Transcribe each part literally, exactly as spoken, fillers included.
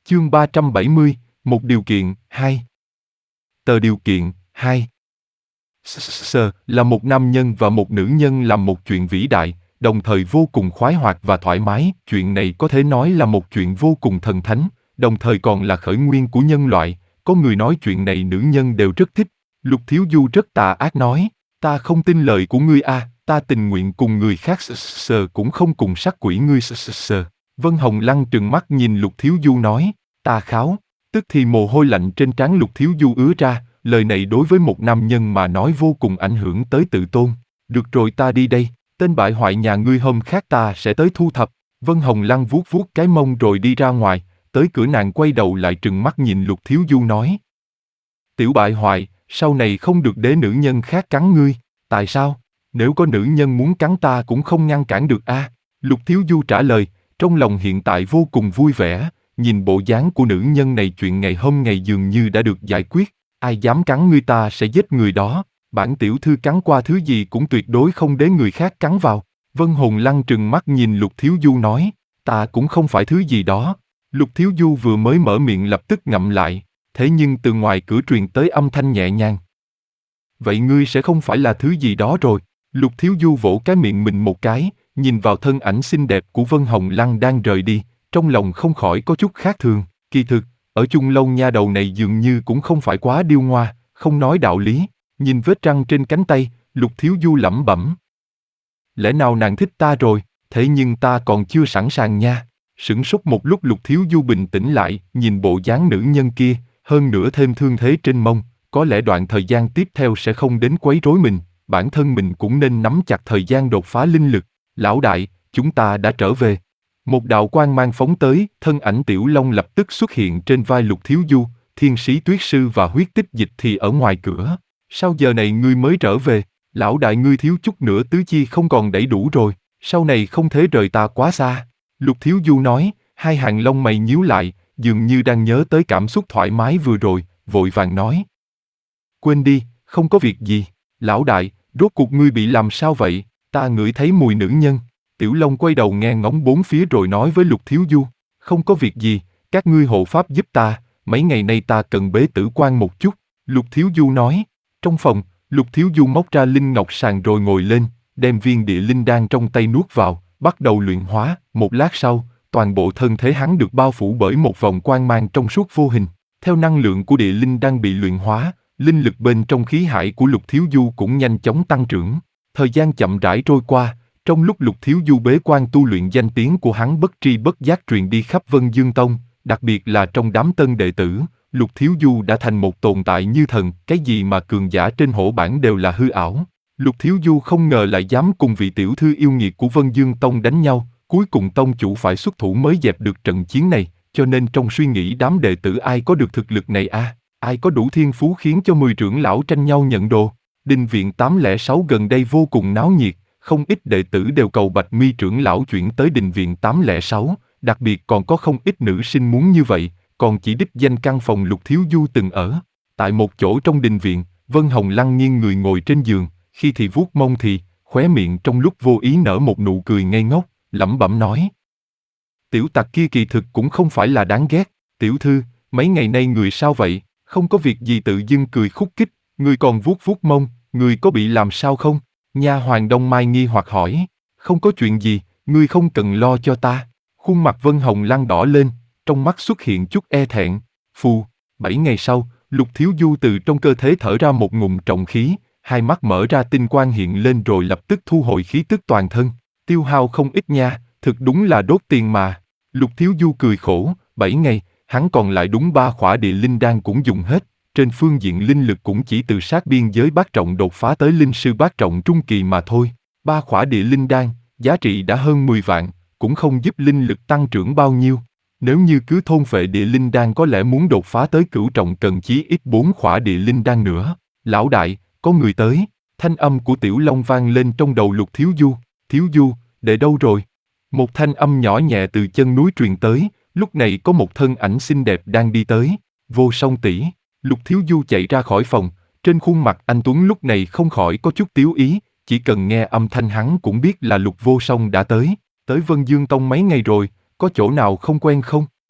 Chương ba trăm bảy mươi, một điều kiện, hai. Tờ điều kiện, hai. Sir là một nam nhân và một nữ nhân làm một chuyện vĩ đại, đồng thời vô cùng khoái hoạt và thoải mái. Chuyện này có thể nói là một chuyện vô cùng thần thánh, đồng thời còn là khởi nguyên của nhân loại. Có người nói chuyện này nữ nhân đều rất thích. Lục Thiếu Du rất tà ác nói, ta không tin lời của ngươi a, ta tình nguyện cùng người khác Sir cũng không cùng sát quỷ ngươi Sir. Vân Hồng Lăng trừng mắt nhìn Lục Thiếu Du nói, ta kháo. Tức thì mồ hôi lạnh trên trán Lục Thiếu Du ứa ra, lời này đối với một nam nhân mà nói vô cùng ảnh hưởng tới tự tôn. Được rồi, ta đi đây, tên bại hoại nhà ngươi hôm khác ta sẽ tới thu thập. Vân Hồng Lăng vuốt vuốt cái mông rồi đi ra ngoài, tới cửa nàng quay đầu lại trừng mắt nhìn Lục Thiếu Du nói. Tiểu bại hoại, sau này không được để nữ nhân khác cắn ngươi. Tại sao? Nếu có nữ nhân muốn cắn ta cũng không ngăn cản được a. À? Lục Thiếu Du trả lời, trong lòng hiện tại vô cùng vui vẻ, nhìn bộ dáng của nữ nhân này chuyện ngày hôm ngày dường như đã được giải quyết. Ai dám cắn ngươi ta sẽ giết người đó, bản tiểu thư cắn qua thứ gì cũng tuyệt đối không để người khác cắn vào. Vân Hồng Lăng trừng mắt nhìn Lục Thiếu Du nói, ta cũng không phải thứ gì đó. Lục Thiếu Du vừa mới mở miệng lập tức ngậm lại, thế nhưng từ ngoài cửa truyền tới âm thanh nhẹ nhàng. Vậy ngươi sẽ không phải là thứ gì đó rồi. Lục Thiếu Du vỗ cái miệng mình một cái, nhìn vào thân ảnh xinh đẹp của Vân Hồng Lăng đang rời đi, trong lòng không khỏi có chút khác thường. Kỳ thực, ở chung lâu nha đầu này dường như cũng không phải quá điêu ngoa, không nói đạo lý. Nhìn vết răng trên cánh tay, Lục Thiếu Du lẩm bẩm. Lẽ nào nàng thích ta rồi, thế nhưng ta còn chưa sẵn sàng nha. Sửng sốt một lúc Lục Thiếu Du bình tĩnh lại, nhìn bộ dáng nữ nhân kia, hơn nữa thêm thương thế trên mông, có lẽ đoạn thời gian tiếp theo sẽ không đến quấy rối mình, bản thân mình cũng nên nắm chặt thời gian đột phá linh lực. Lão đại, chúng ta đã trở về. Một đạo quang mang phóng tới, thân ảnh Tiểu Long lập tức xuất hiện trên vai Lục Thiếu Du, Thiên Sĩ Tuyết Sư và Huyết Tích Dịch thì ở ngoài cửa. Sao giờ này ngươi mới trở về? Lão đại ngươi thiếu chút nữa tứ chi không còn đầy đủ rồi, sau này không thể rời ta quá xa. Lục Thiếu Du nói, hai hàng lông mày nhíu lại, dường như đang nhớ tới cảm xúc thoải mái vừa rồi, vội vàng nói. Quên đi, không có việc gì. Lão đại, rốt cuộc ngươi bị làm sao vậy? Ta ngửi thấy mùi nữ nhân. Tiểu Long quay đầu nghe ngóng bốn phía rồi nói với Lục Thiếu Du, không có việc gì, các ngươi hộ pháp giúp ta, mấy ngày nay ta cần bế tử quan một chút. Lục Thiếu Du nói, trong phòng, Lục Thiếu Du móc ra linh ngọc sàn rồi ngồi lên, đem viên địa linh đan trong tay nuốt vào, bắt đầu luyện hóa. Một lát sau, toàn bộ thân thể hắn được bao phủ bởi một vòng quang mang trong suốt vô hình. Theo năng lượng của địa linh đang bị luyện hóa, linh lực bên trong khí hải của Lục Thiếu Du cũng nhanh chóng tăng trưởng. Thời gian chậm rãi trôi qua, trong lúc Lục Thiếu Du bế quan tu luyện, danh tiếng của hắn bất tri bất giác truyền đi khắp Vân Dương Tông, đặc biệt là trong đám tân đệ tử, Lục Thiếu Du đã thành một tồn tại như thần, cái gì mà cường giả trên hổ bản đều là hư ảo. Lục Thiếu Du không ngờ lại dám cùng vị tiểu thư yêu nghiệt của Vân Dương Tông đánh nhau, cuối cùng tông chủ phải xuất thủ mới dẹp được trận chiến này, cho nên trong suy nghĩ đám đệ tử ai có được thực lực này a, à? Ai có đủ thiên phú khiến cho mười trưởng lão tranh nhau nhận đồ. Đình viện tám không sáu gần đây vô cùng náo nhiệt, không ít đệ tử đều cầu Bạch Mi trưởng lão chuyển tới đình viện tám không sáu, đặc biệt còn có không ít nữ sinh muốn như vậy, còn chỉ đích danh căn phòng Lục Thiếu Du từng ở. Tại một chỗ trong đình viện, Vân Hồng Lăng nghiêng người ngồi trên giường, khi thì vuốt mông thì, khóe miệng trong lúc vô ý nở một nụ cười ngây ngốc, lẩm bẩm nói. Tiểu tặc kia kỳ thực cũng không phải là đáng ghét, tiểu thư, mấy ngày nay người sao vậy, không có việc gì tự dưng cười khúc khích, người còn vuốt vuốt mông, người có bị làm sao không? Nha hoàn Đông Mai nghi hoặc hỏi, không có chuyện gì, ngươi không cần lo cho ta. Khuôn mặt Vân Hồng Lăng đỏ lên, trong mắt xuất hiện chút e thẹn. Phù, bảy ngày sau, Lục Thiếu Du từ trong cơ thể thở ra một ngụm trọng khí, hai mắt mở ra tinh quang hiện lên rồi lập tức thu hồi khí tức toàn thân. Tiêu hao không ít nha, thực đúng là đốt tiền mà. Lục Thiếu Du cười khổ, bảy ngày, hắn còn lại đúng ba khỏa địa linh đan cũng dùng hết. Trên phương diện linh lực cũng chỉ từ sát biên giới bát trọng đột phá tới linh sư bát trọng trung kỳ mà thôi. Ba khỏa địa linh đan, giá trị đã hơn mười vạn, cũng không giúp linh lực tăng trưởng bao nhiêu. Nếu như cứ thôn phệ địa linh đan có lẽ muốn đột phá tới cửu trọng cần chí ít bốn khỏa địa linh đan nữa. Lão đại, có người tới. Thanh âm của Tiểu Long vang lên trong đầu Lục Thiếu Du. Thiếu Du, để đâu rồi? Một thanh âm nhỏ nhẹ từ chân núi truyền tới, lúc này có một thân ảnh xinh đẹp đang đi tới. Vô Song tỷ. Lục Thiếu Du chạy ra khỏi phòng, trên khuôn mặt anh Tuấn lúc này không khỏi có chút tiếu ý, chỉ cần nghe âm thanh hắn cũng biết là Lục Vô Song đã tới. Tới Vân Dương Tông mấy ngày rồi, có chỗ nào không quen không?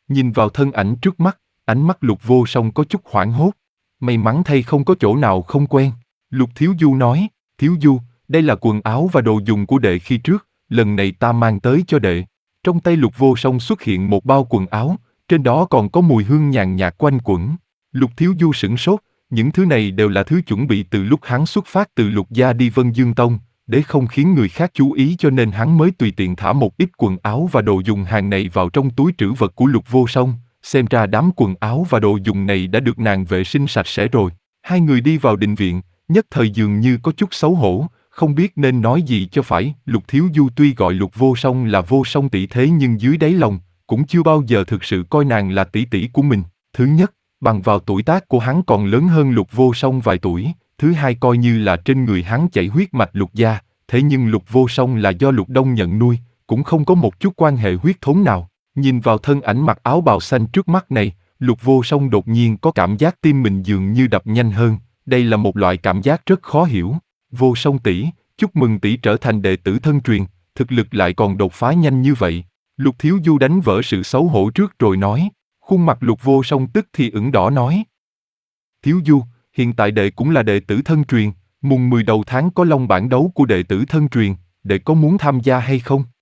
Nhìn vào thân ảnh trước mắt, ánh mắt Lục Vô Song có chút hoảng hốt. May mắn thay không có chỗ nào không quen. Lục Thiếu Du nói, Thiếu Du, đây là quần áo và đồ dùng của đệ khi trước, lần này ta mang tới cho đệ. Trong tay Lục Vô Song xuất hiện một bao quần áo, trên đó còn có mùi hương nhàn nhạt quanh quẩn. Lục Thiếu Du sửng sốt, những thứ này đều là thứ chuẩn bị từ lúc hắn xuất phát từ Lục gia đi Vân Dương Tông, để không khiến người khác chú ý cho nên hắn mới tùy tiện thả một ít quần áo và đồ dùng hàng này vào trong túi trữ vật của Lục Vô Song, xem ra đám quần áo và đồ dùng này đã được nàng vệ sinh sạch sẽ rồi. Hai người đi vào đình viện, nhất thời dường như có chút xấu hổ, không biết nên nói gì cho phải. Lục Thiếu Du tuy gọi Lục Vô Song là Vô Song tỷ thế nhưng dưới đáy lòng, cũng chưa bao giờ thực sự coi nàng là tỷ tỷ của mình. Thứ nhất, bằng vào tuổi tác của hắn còn lớn hơn Lục Vô Song vài tuổi. Thứ hai coi như là trên người hắn chảy huyết mạch Lục gia, thế nhưng Lục Vô Song là do Lục Đông nhận nuôi, cũng không có một chút quan hệ huyết thống nào. Nhìn vào thân ảnh mặc áo bào xanh trước mắt này, Lục Vô Song đột nhiên có cảm giác tim mình dường như đập nhanh hơn, đây là một loại cảm giác rất khó hiểu. Vô Song tỷ, chúc mừng tỷ trở thành đệ tử thân truyền, thực lực lại còn đột phá nhanh như vậy. Lục Thiếu Du đánh vỡ sự xấu hổ trước rồi nói, khuôn mặt Lục Vô Song tức thì ửng đỏ nói. Thiếu Du, hiện tại đệ cũng là đệ tử thân truyền, mùng mười đầu tháng có long bảng đấu của đệ tử thân truyền, đệ có muốn tham gia hay không?